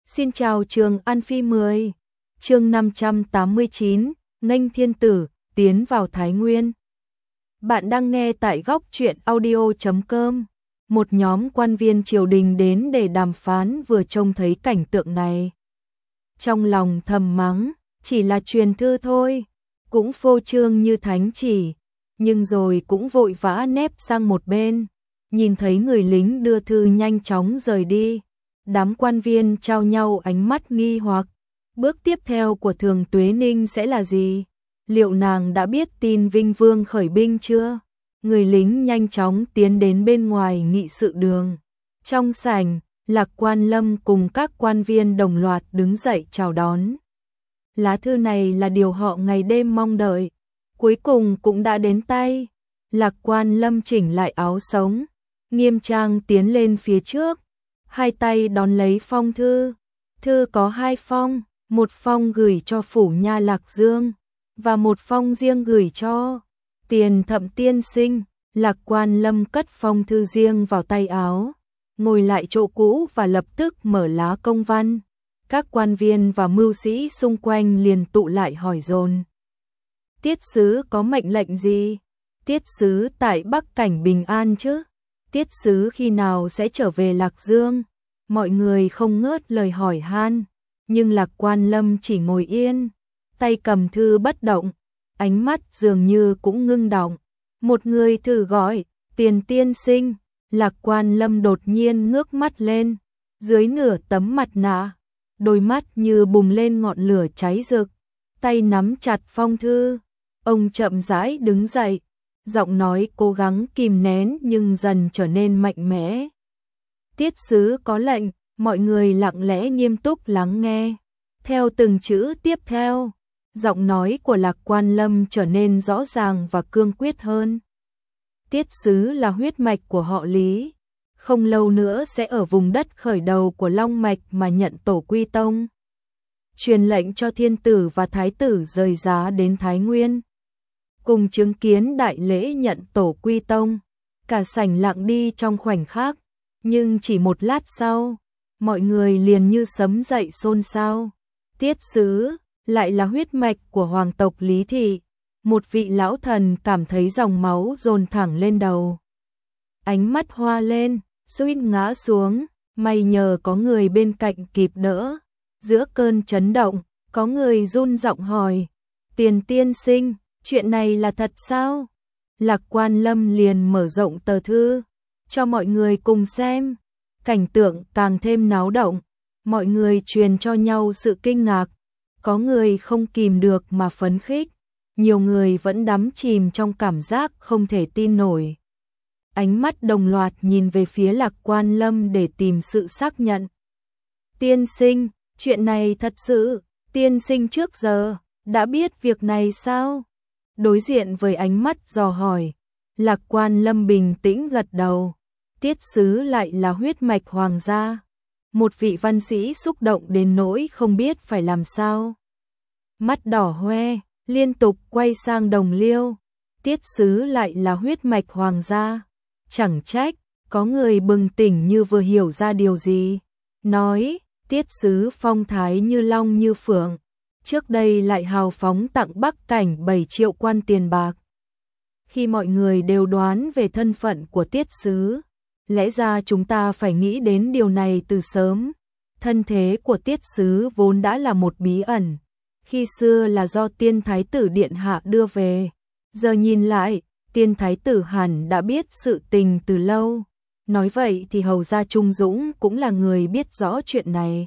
Xin chào trường An Phi 10, chương 589, nghênh thiên tử, tiến vào Thái Nguyên. Bạn đang nghe tại góc truyện audio.com. Một nhóm quan viên triều đình đến để đàm phán vừa trông thấy cảnh tượng này. Trong lòng thầm mắng, chỉ là truyền thư thôi, cũng phô trương như thánh chỉ, nhưng rồi cũng vội vã nép sang một bên, nhìn thấy người lính đưa thư nhanh chóng rời đi. Đám quan viên trao nhau ánh mắt nghi hoặc, bước tiếp theo của Thường Tuế Ninh sẽ là gì? Liệu nàng đã biết tin Vinh Vương khởi binh chưa? Người lính nhanh chóng tiến đến bên ngoài nghị sự đường. Trong sảnh, Lạc Quan Lâm cùng các quan viên đồng loạt đứng dậy chào đón. Lá thư này là điều họ ngày đêm mong đợi, cuối cùng cũng đã đến tay. Lạc Quan Lâm chỉnh lại áo sống, nghiêm trang tiến lên phía trước, hai tay đón lấy phong thư. Thư có hai phong, một phong gửi cho phủ nha Lạc Dương, và một phong riêng gửi cho Tiền Thậm tiên sinh. Lạc Quan Lâm cất phong thư riêng vào tay áo, ngồi lại chỗ cũ và lập tức mở lá công văn. Các quan viên và mưu sĩ xung quanh liền tụ lại hỏi dồn. Tiết sứ có mệnh lệnh gì? Tiết sứ tại Bắc Cảnh bình an chứ? Tiết sứ khi nào sẽ trở về Lạc Dương? Mọi người không ngớt lời hỏi han, nhưng Lạc Quan Lâm chỉ ngồi yên, tay cầm thư bất động, ánh mắt dường như cũng ngưng đọng. Một người thử gọi, Tiền tiên sinh. Lạc Quan Lâm đột nhiên ngước mắt lên, dưới nửa tấm mặt nạ, đôi mắt như bùng lên ngọn lửa cháy rực, tay nắm chặt phong thư. Ông chậm rãi đứng dậy, giọng nói cố gắng kìm nén nhưng dần trở nên mạnh mẽ. Tiết sứ có lệnh. Mọi người lặng lẽ nghiêm túc lắng nghe. Theo từng chữ tiếp theo, giọng nói của Lạc Quan Lâm trở nên rõ ràng và cương quyết hơn. Tiết sứ là huyết mạch của họ Lý, không lâu nữa sẽ ở vùng đất khởi đầu của Long Mạch mà nhận tổ quy tông. Truyền lệnh cho thiên tử và thái tử rời giá đến Thái Nguyên, cùng chứng kiến đại lễ nhận tổ quy tông. Cả sảnh lặng đi trong khoảnh khắc, nhưng chỉ một lát sau, mọi người liền như sấm dậy xôn xao. Tiết sứ lại là huyết mạch của hoàng tộc Lý Thị. Một vị lão thần cảm thấy dòng máu dồn thẳng lên đầu, ánh mắt hoa lên, suýt ngã xuống. May nhờ có người bên cạnh kịp đỡ. Giữa cơn chấn động, có người run giọng hỏi, Tiền tiên sinh, chuyện này là thật sao? Lạc Quan Lâm liền mở rộng tờ thư cho mọi người cùng xem. Cảnh tượng càng thêm náo động, mọi người truyền cho nhau sự kinh ngạc, có người không kìm được mà phấn khích, nhiều người vẫn đắm chìm trong cảm giác không thể tin nổi. Ánh mắt đồng loạt nhìn về phía Lạc Quan Lâm để tìm sự xác nhận. Tiên sinh, chuyện này thật sự, tiên sinh trước giờ đã biết việc này sao? Đối diện với ánh mắt dò hỏi, Lạc Quan Lâm bình tĩnh gật đầu. Tiết sứ lại là huyết mạch hoàng gia. Một vị văn sĩ xúc động đến nỗi không biết phải làm sao. Mắt đỏ hoe, liên tục quay sang đồng liêu. Tiết sứ lại là huyết mạch hoàng gia. Chẳng trách, có người bừng tỉnh như vừa hiểu ra điều gì. Nói, tiết sứ phong thái như long như phượng. Trước đây lại hào phóng tặng Bắc Cảnh 7 triệu quan tiền bạc. Khi mọi người đều đoán về thân phận của tiết sứ, lẽ ra chúng ta phải nghĩ đến điều này từ sớm. Thân thế của tiết sứ vốn đã là một bí ẩn. Khi xưa là do tiên thái tử điện hạ đưa về. Giờ nhìn lại, tiên thái tử hẳn đã biết sự tình từ lâu. Nói vậy thì hầu gia Trung Dũng cũng là người biết rõ chuyện này.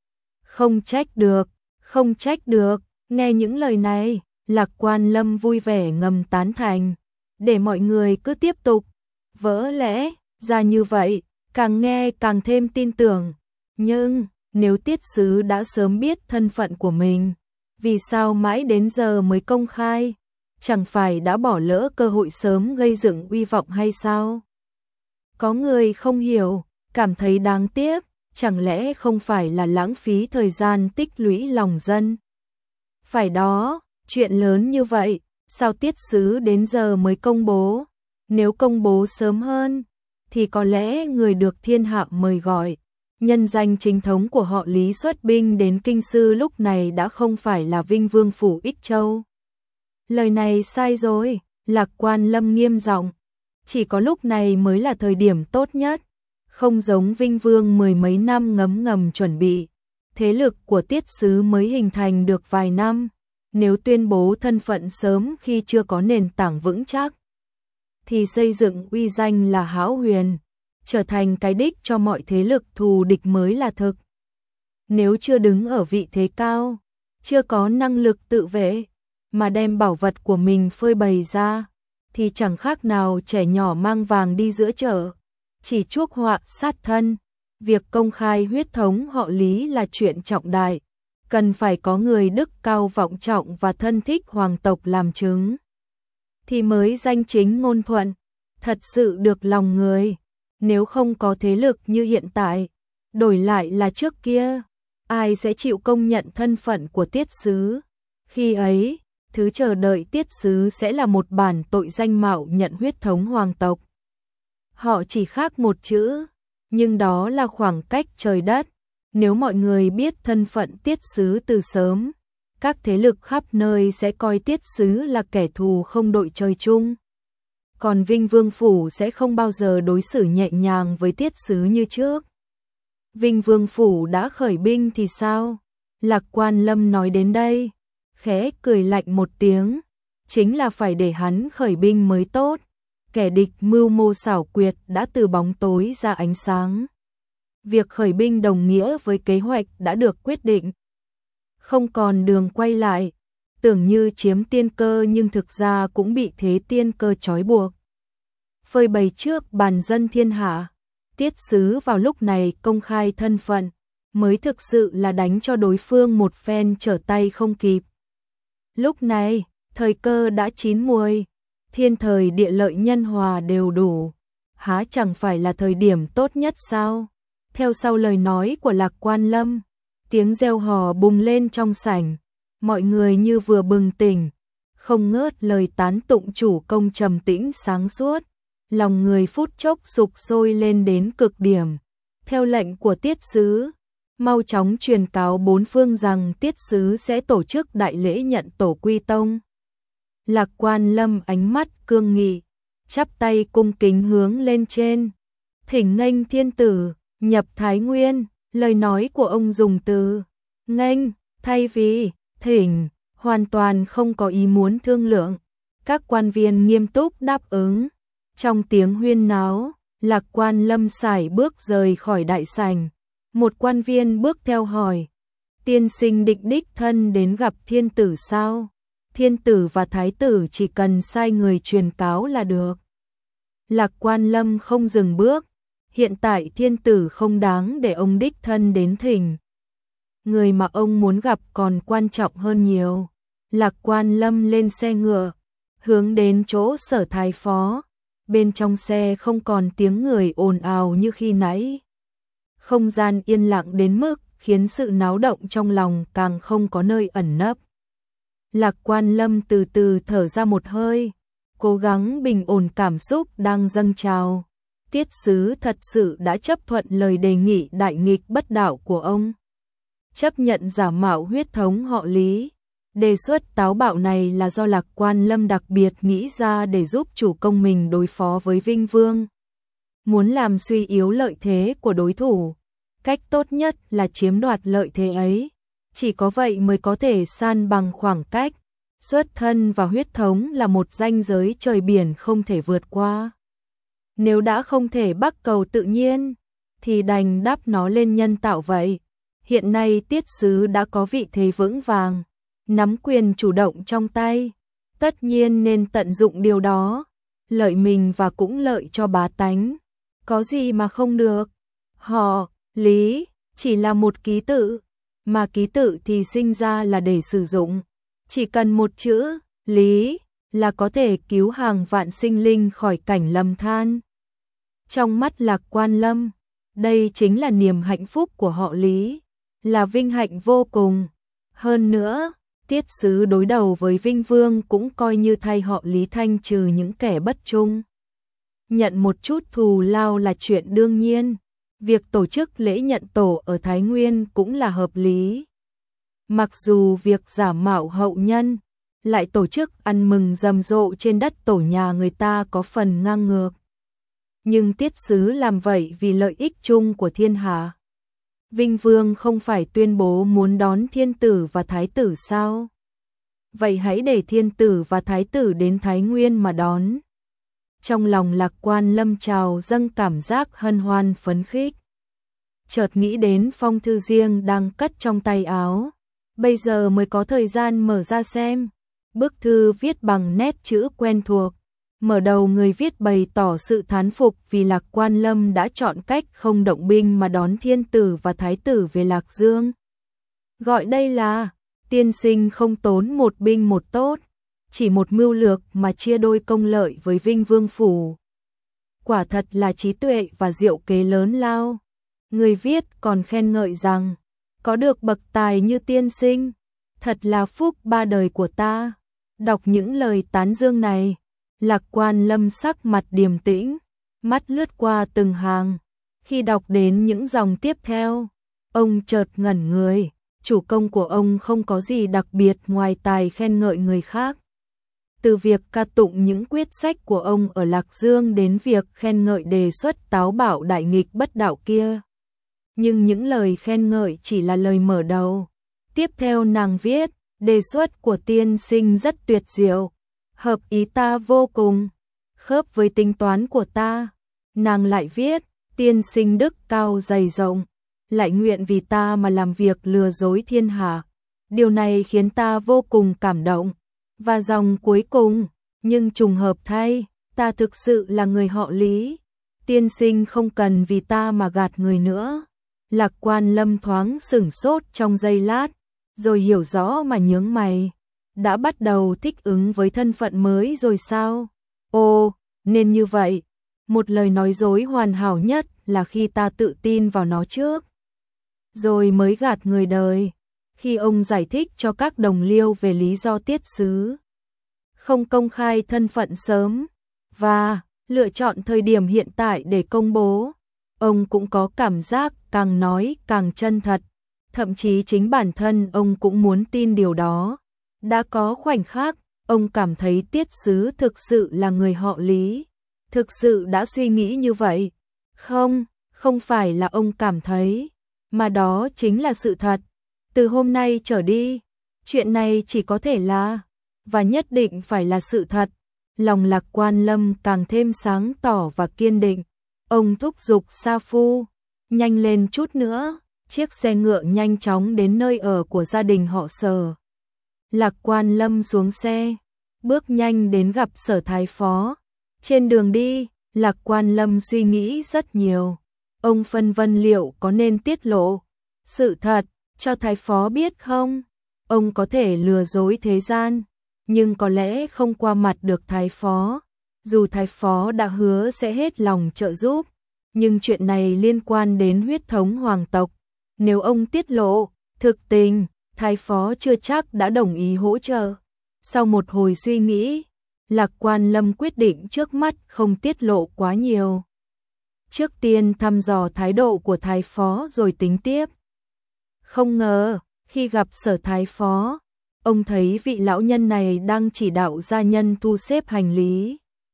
Không trách được, không trách được. Nghe những lời này, Lạc Quan Lâm vui vẻ ngầm tán thành. Để mọi người cứ tiếp tục. Vỡ lẽ ra như vậy, càng nghe càng thêm tin tưởng. Nhưng, nếu tiết sứ đã sớm biết thân phận của mình, vì sao mãi đến giờ mới công khai? Chẳng phải đã bỏ lỡ cơ hội sớm gây dựng uy vọng hay sao? Có người không hiểu, cảm thấy đáng tiếc, chẳng lẽ không phải là lãng phí thời gian tích lũy lòng dân? Phải đó, chuyện lớn như vậy, sao tiết sứ đến giờ mới công bố? Nếu công bố sớm hơn, thì có lẽ người được thiên hạ mời gọi, Nhân danh chính thống của họ Lý xuất binh đến Kinh Sư lúc này đã không phải là Vinh Vương phủ Ích Châu. Lời này sai rồi, Lạc Quan Lâm nghiêm giọng. Chỉ có lúc này mới là thời điểm tốt nhất, không giống Vinh Vương mười mấy năm ngấm ngầm chuẩn bị. Thế lực của Tiết Sứ mới hình thành được vài năm, nếu tuyên bố thân phận sớm khi chưa có nền tảng vững chắc, thì xây dựng uy danh là hão huyền, trở thành cái đích cho mọi thế lực thù địch mới là thực. Nếu chưa đứng ở vị thế cao, chưa có năng lực tự vệ, mà đem bảo vật của mình phơi bày ra, thì chẳng khác nào trẻ nhỏ mang vàng đi giữa chợ, chỉ chuốc họa sát thân. Việc công khai huyết thống họ Lý là chuyện trọng đại, cần phải có người đức cao vọng trọng và thân thích hoàng tộc làm chứng, thì mới danh chính ngôn thuận, thật sự được lòng người. Nếu không có thế lực như hiện tại, đổi lại là trước kia, ai sẽ chịu công nhận thân phận của Tiết Sứ? Khi ấy, thứ chờ đợi Tiết Sứ sẽ là một bản tội danh mạo nhận huyết thống hoàng tộc. Họ chỉ khác một chữ, nhưng đó là khoảng cách trời đất. Nếu mọi người biết thân phận Tiết Sứ từ sớm, các thế lực khắp nơi sẽ coi Tiết Sứ là kẻ thù không đội trời chung. Còn Vinh Vương phủ sẽ không bao giờ đối xử nhẹ nhàng với Tiết Sứ như trước. Vinh Vương phủ đã khởi binh thì sao? Lạc Quan Lâm nói đến đây, khẽ cười lạnh một tiếng, chính là phải để hắn khởi binh mới tốt. Kẻ địch mưu mô xảo quyệt đã từ bóng tối ra ánh sáng. Việc khởi binh đồng nghĩa với kế hoạch đã được quyết định. Không còn đường quay lại, tưởng như chiếm tiên cơ nhưng thực ra cũng bị thế tiên cơ trói buộc. Phơi bày trước bàn dân thiên hạ, Tiết Sứ vào lúc này công khai thân phận, mới thực sự là đánh cho đối phương một phen trở tay không kịp. Lúc này, thời cơ đã chín muồi, thiên thời địa lợi nhân hòa đều đủ, há chẳng phải là thời điểm tốt nhất sao? Theo sau lời nói của Lạc Quan Lâm, tiếng reo hò bùng lên trong sảnh, mọi người như vừa bừng tỉnh, không ngớt lời tán tụng chủ công trầm tĩnh sáng suốt, lòng người phút chốc sục sôi lên đến cực điểm. Theo lệnh của Tiết Sứ, mau chóng truyền cáo bốn phương rằng Tiết Sứ sẽ tổ chức đại lễ nhận tổ quy tông. Lạc Quan Lâm ánh mắt cương nghị, chắp tay cung kính hướng lên trên, thỉnh nghênh thiên tử nhập Thái Nguyên. Lời nói của ông dùng từ nghênh thay vì thỉnh, hoàn toàn không có ý muốn thương lượng. Các quan viên nghiêm túc đáp ứng. Trong tiếng huyên náo, Lạc Quan Lâm sải bước rời khỏi đại sảnh. Một quan viên bước theo hỏi, tiên sinh định đích thân đến gặp thiên tử sao? Thiên tử và thái tử chỉ cần sai người truyền cáo là được. Lạc Quan Lâm không dừng bước, hiện tại thiên tử không đáng để ông đích thân đến thỉnh. Người mà ông muốn gặp còn quan trọng hơn nhiều. Lạc Quan Lâm lên xe ngựa, hướng đến chỗ Sở Thái Phó. Bên trong xe không còn tiếng người ồn ào như khi nãy. Không gian yên lặng đến mức khiến sự náo động trong lòng càng không có nơi ẩn nấp. Lạc Quan Lâm từ từ thở ra một hơi, cố gắng bình ổn cảm xúc đang dâng trào. Tiết Sứ thật sự đã chấp thuận lời đề nghị đại nghịch bất đạo của ông. Chấp nhận giả mạo huyết thống họ Lý. Đề xuất táo bạo này là do Lạc Quan Lâm đặc biệt nghĩ ra để giúp chủ công mình đối phó với Vinh Vương. Muốn làm suy yếu lợi thế của đối thủ, cách tốt nhất là chiếm đoạt lợi thế ấy. Chỉ có vậy mới có thể san bằng khoảng cách. Xuất thân và huyết thống là một ranh giới trời biển không thể vượt qua. Nếu đã không thể bắc cầu tự nhiên, thì đành đắp nó lên nhân tạo vậy. Hiện nay Tiết Sứ đã có vị thế vững vàng, nắm quyền chủ động trong tay, tất nhiên nên tận dụng điều đó, lợi mình và cũng lợi cho bá tánh. Có gì mà không được? Họ, Lý, chỉ là một ký tự, mà ký tự thì sinh ra là để sử dụng. Chỉ cần một chữ, Lý, là có thể cứu hàng vạn sinh linh khỏi cảnh lầm than. Trong mắt Lạc Quan Lâm, đây chính là niềm hạnh phúc của họ Lý, là vinh hạnh vô cùng. Hơn nữa, Tiết Sứ đối đầu với Vinh Vương cũng coi như thay họ Lý thanh trừ những kẻ bất trung. Nhận một chút thù lao là chuyện đương nhiên, Việc tổ chức lễ nhận tổ ở Thái Nguyên cũng là hợp lý. Mặc dù việc giả mạo hậu nhân, lại tổ chức ăn mừng rầm rộ trên đất tổ nhà người ta có phần ngang ngược. Nhưng tiết sứ làm vậy vì lợi ích chung của thiên hạ. Vinh Vương không phải tuyên bố muốn đón thiên tử và thái tử sao? Vậy hãy để thiên tử và thái tử đến Thái Nguyên mà đón. Trong lòng Lạc Quan Lâm trào dâng cảm giác hân hoan phấn khích. Chợt nghĩ đến phong thư riêng đang cất trong tay áo. Bây giờ mới có thời gian mở ra xem. Bức thư viết bằng nét chữ quen thuộc. Mở đầu người viết bày tỏ sự thán phục vì Lạc Quan Lâm đã chọn cách không động binh mà đón thiên tử và thái tử về Lạc Dương. Gọi đây là tiên sinh không tốn một binh một tốt, chỉ một mưu lược mà chia đôi công lợi với Vinh Vương phủ. Quả thật là trí tuệ và diệu kế lớn lao. Người viết còn khen ngợi rằng, có được bậc tài như tiên sinh, thật là phúc ba đời của ta. Đọc những lời tán dương này, Lạc Quan Lâm sắc mặt điềm tĩnh, mắt lướt qua từng hàng. Khi đọc đến những dòng tiếp theo, ông chợt ngẩn người. Chủ công của ông không có gì đặc biệt ngoài tài khen ngợi người khác. Từ việc ca tụng những quyết sách của ông ở Lạc Dương đến việc khen ngợi đề xuất táo bạo đại nghịch bất đạo kia. Nhưng những lời khen ngợi chỉ là lời mở đầu. Tiếp theo nàng viết, đề xuất của tiên sinh rất tuyệt diệu, hợp ý ta vô cùng, khớp với tính toán của ta. Nàng lại viết, tiên sinh đức cao dày rộng, lại nguyện vì ta mà làm việc lừa dối thiên hạ. Điều này khiến ta vô cùng cảm động. Và dòng cuối cùng, nhưng trùng hợp thay, ta thực sự là người họ Lý. Tiên sinh không cần vì ta mà gạt người nữa. Lạc Quan Lâm thoáng sửng sốt trong giây lát, rồi hiểu rõ mà nhướng mày. Đã bắt đầu thích ứng với thân phận mới rồi sao? Ồ, nên như vậy. Một lời nói dối hoàn hảo nhất là khi ta tự tin vào nó trước, rồi mới gạt người đời. Khi ông giải thích cho các đồng liêu về lý do tiết sứ không công khai thân phận sớm và lựa chọn thời điểm hiện tại để công bố, ông cũng có cảm giác càng nói càng chân thật. Thậm chí chính bản thân ông cũng muốn tin điều đó. Đã có khoảnh khắc, ông cảm thấy tiết sứ thực sự là người họ Lý. Thực sự đã suy nghĩ như vậy. Không phải là ông cảm thấy, mà đó chính là sự thật. Từ hôm nay trở đi, chuyện này chỉ có thể là, và nhất định phải là sự thật. Lòng Lạc Quan Lâm càng thêm sáng tỏ và kiên định. Ông thúc giục sa phu, nhanh lên chút nữa. Chiếc xe ngựa nhanh chóng đến nơi ở của gia đình họ Sở. Lạc Quan Lâm xuống xe, bước nhanh đến gặp Sở thái phó. Trên đường đi, Lạc Quan Lâm suy nghĩ rất nhiều. Ông phân vân liệu có nên tiết lộ sự thật cho thái phó biết không? Ông có thể lừa dối thế gian, nhưng có lẽ không qua mặt được thái phó. Dù thái phó đã hứa sẽ hết lòng trợ giúp, nhưng chuyện này liên quan đến huyết thống hoàng tộc. Nếu ông tiết lộ, thực tình, thái phó chưa chắc đã đồng ý hỗ trợ. Sau một hồi suy nghĩ, Lạc Quan Lâm quyết định trước mắt không tiết lộ quá nhiều. Trước tiên thăm dò thái độ của thái phó rồi tính tiếp. Không ngờ, khi gặp Sở thái phó, ông thấy vị lão nhân này đang chỉ đạo gia nhân thu xếp hành lý.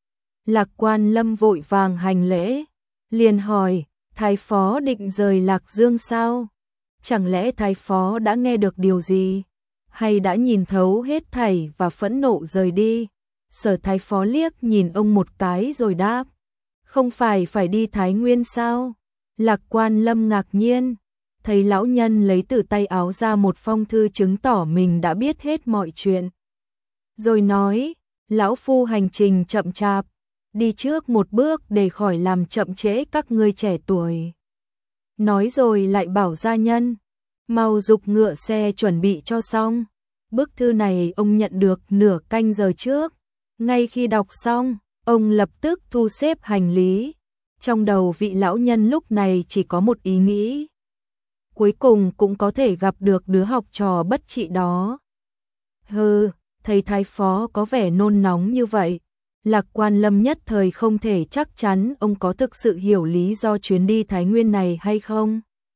Lạc Quan Lâm vội vàng hành lễ, liền hỏi, thái phó định rời Lạc Dương sao? Chẳng lẽ thái phó đã nghe được điều gì, hay đã nhìn thấu hết thảy và phẫn nộ rời đi? Sở thái phó liếc nhìn ông một cái rồi đáp, không phải đi Thái Nguyên sao? Lạc Quan Lâm ngạc nhiên, thấy lão nhân lấy từ tay áo ra một phong thư chứng tỏ mình đã biết hết mọi chuyện. Rồi nói, lão phu hành trình chậm chạp, đi trước một bước để khỏi làm chậm trễ các ngươi trẻ tuổi. Nói rồi lại bảo gia nhân, mau giục ngựa xe chuẩn bị cho xong. Bức thư này ông nhận được nửa canh giờ trước. Ngay khi đọc xong, ông lập tức thu xếp hành lý. Trong đầu vị lão nhân lúc này chỉ có một ý nghĩ. Cuối cùng cũng có thể gặp được đứa học trò bất trị đó. Thấy thái phó có vẻ nôn nóng như vậy, Lạc Quan Lâm nhất thời không thể chắc chắn ông có thực sự hiểu lý do chuyến đi Thái Nguyên này hay không.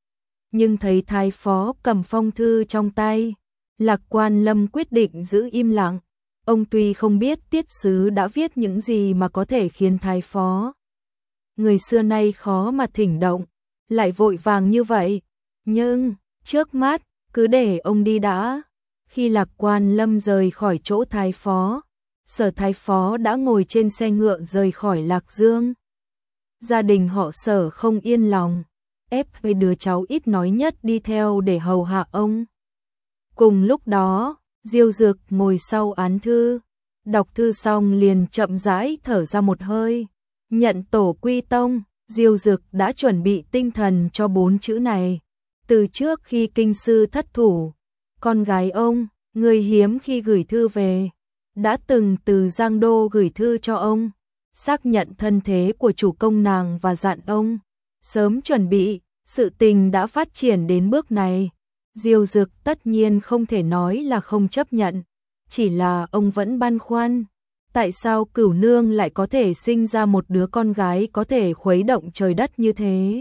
Nhưng thấy thái phó cầm phong thư trong tay, Lạc Quan Lâm quyết định giữ im lặng. Ông tuy không biết tiết sứ đã viết những gì mà có thể khiến thái phó người xưa nay khó mà thỉnh động, lại vội vàng như vậy. Nhưng, trước mắt, cứ để ông đi đã. Khi Lạc Quan Lâm rời khỏi chỗ thái phó, Sở thái phó đã ngồi trên xe ngựa rời khỏi Lạc Dương. Gia đình họ Sở không yên lòng, ép với đứa cháu ít nói nhất đi theo để hầu hạ ông. Cùng lúc đó, Diêu Dực ngồi sau án thư, đọc thư xong liền chậm rãi thở ra một hơi. Nhận tổ quy tông, Diêu Dực đã chuẩn bị tinh thần cho 4 chữ này. Từ trước khi kinh sư thất thủ, con gái ông, người hiếm khi gửi thư về, đã từng từ Giang Đô gửi thư cho ông, xác nhận thân thế của chủ công nàng và dặn ông sớm chuẩn bị. Sự tình đã phát triển đến bước này, Diêu Dực tất nhiên không thể nói là không chấp nhận, chỉ là ông vẫn băn khoăn. Tại sao Cửu Nương lại có thể sinh ra một đứa con gái có thể khuấy động trời đất như thế,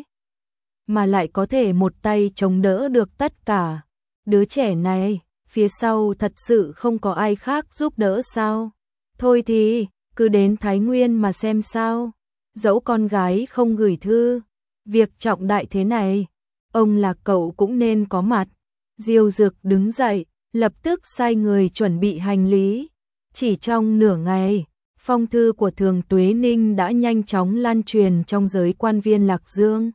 mà lại có thể một tay chống đỡ được tất cả? Đứa trẻ này, phía sau thật sự không có ai khác giúp đỡ sao? Thôi thì, cứ đến Thái Nguyên mà xem sao. Dẫu con gái không gửi thư, việc trọng đại thế này, ông là cậu cũng nên có mặt. Diêu Dực đứng dậy, lập tức sai người chuẩn bị hành lý. Chỉ trong nửa ngày, phong thư của Thường Tuế Ninh đã nhanh chóng lan truyền trong giới quan viên Lạc Dương.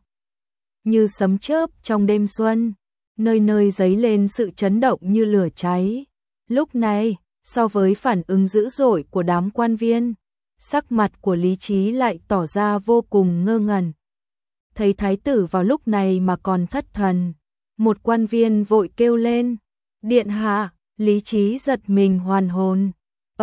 Như sấm chớp trong đêm xuân, nơi nơi dấy lên sự chấn động như lửa cháy. Lúc này, so với phản ứng dữ dội của đám quan viên, sắc mặt của Lý Trí lại tỏ ra vô cùng ngơ ngẩn. Thấy thái tử vào lúc này mà còn thất thần, một quan viên vội kêu lên, điện hạ. Lý Trí giật mình hoàn hồn.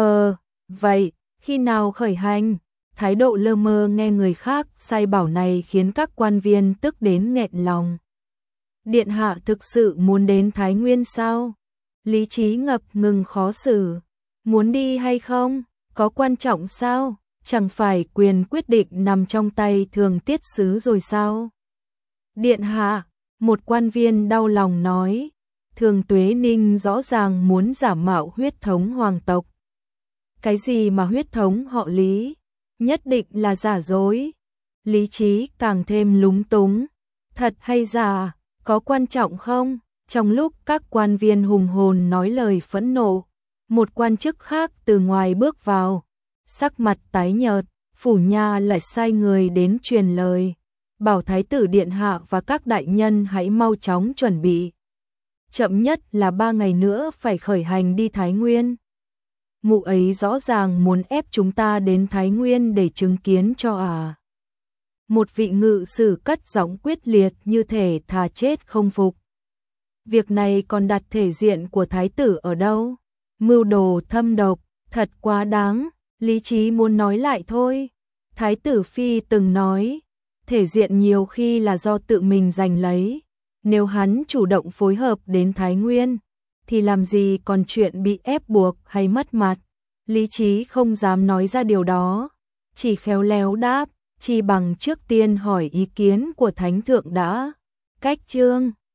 Vậy, khi nào khởi hành? Thái độ lơ mơ nghe người khác sai bảo này khiến các quan viên tức đến nghẹn lòng. Điện hạ thực sự muốn đến Thái Nguyên sao? Lý Trí ngập ngừng khó xử. Muốn đi hay không? Có quan trọng sao? Chẳng phải quyền quyết định nằm trong tay Thường tiết sứ rồi sao? Điện hạ, một quan viên đau lòng nói, Thường Tuế Ninh rõ ràng muốn giả mạo huyết thống hoàng tộc. Cái gì mà huyết thống họ Lý? Nhất định là giả dối. Lý Trí càng thêm lúng túng. Thật hay giả? Có quan trọng không? Trong lúc các quan viên hùng hồn nói lời phẫn nộ, một quan chức khác từ ngoài bước vào, sắc mặt tái nhợt. Phủ nha lại sai người đến truyền lời, bảo thái tử điện hạ và các đại nhân hãy mau chóng chuẩn bị. Chậm nhất là 3 ngày nữa phải khởi hành đi Thái Nguyên. Mụ ấy rõ ràng muốn ép chúng ta đến Thái Nguyên để chứng kiến cho à. Một vị ngự sử cất giọng quyết liệt như thể thà chết không phục. Việc này còn đặt thể diện của thái tử ở đâu? Mưu đồ thâm độc, thật quá đáng. Lý Trí muốn nói lại thôi. Thái tử Phi từng nói, thể diện nhiều khi là do tự mình giành lấy. Nếu hắn chủ động phối hợp đến Thái Nguyên, thì làm gì còn chuyện bị ép buộc hay mất mặt. Lý Trí không dám nói ra điều đó, chỉ khéo léo đáp, chi bằng trước tiên hỏi ý kiến của Thánh Thượng đã. Cách chương